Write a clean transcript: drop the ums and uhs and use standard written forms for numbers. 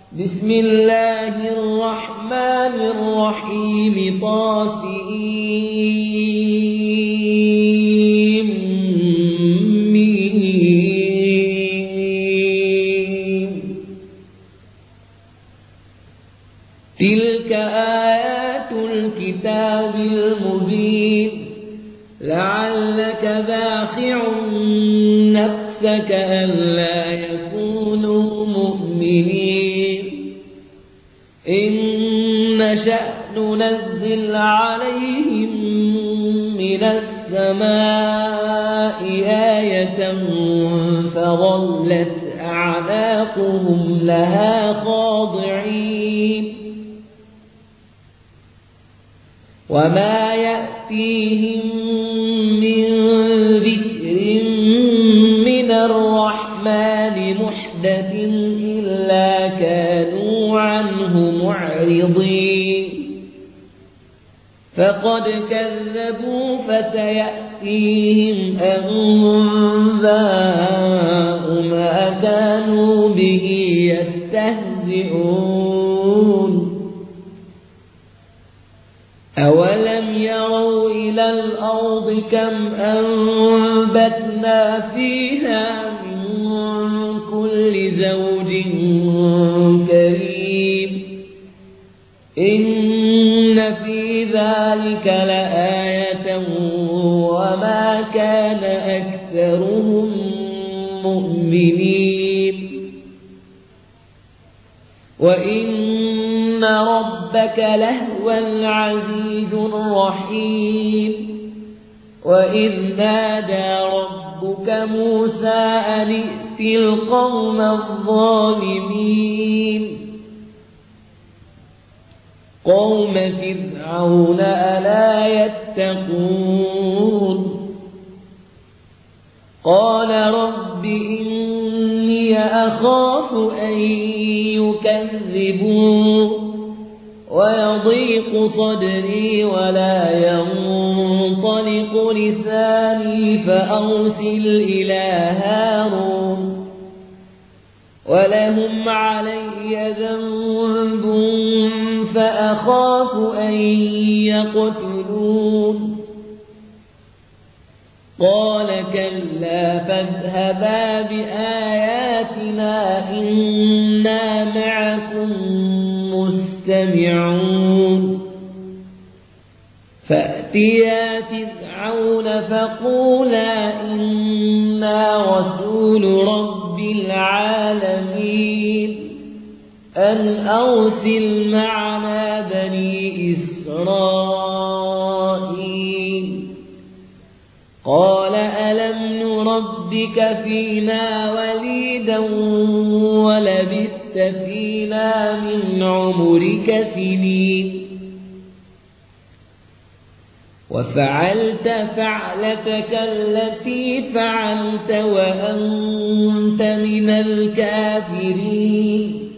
بسم الله الرحمن الرحيم طاسيم تلك آيات الكتاب المبين لعلك باخع نفسك ألا يكونوا مؤمنين إن نشأ ننزل عليهم من السماء آية فظلت أعناقهم لها خاضعين وما يأتيهم من ذكر من الرحمن محدث إلا كانوا عنه معرضين فقد كذبوا فسيأتيهم أنباء ما كانوا به يستهزئون أولم يروا إلى الأرض كم أنبتنا فيها من كل زوج كريم إن في ذلك لآية وما كان أكثرهم مؤمنين وإن ربك لهو العزيز الرحيم وإذ نادى ربك موسى أن ائت القوم الظالمين قوم فرعون ألا يتقون قال رب إني أخاف أن يكذبون ويضيق صدري ولا ينطلق لساني فأرسل إلى هارون ولهم علي ذنب فأخاف أن يقتلون قال كلا فاذهبا بآياتنا إنا معكم مستمعون فأتيا فرعون فقولا إنا رسول رب العالمين أن أرسل معنا بني إسرائيل قال ألم نربك فينا وليدا ولبثت فينا من عمرك سنين وفعلت فعلتك التي فعلت وأنت من الكافرين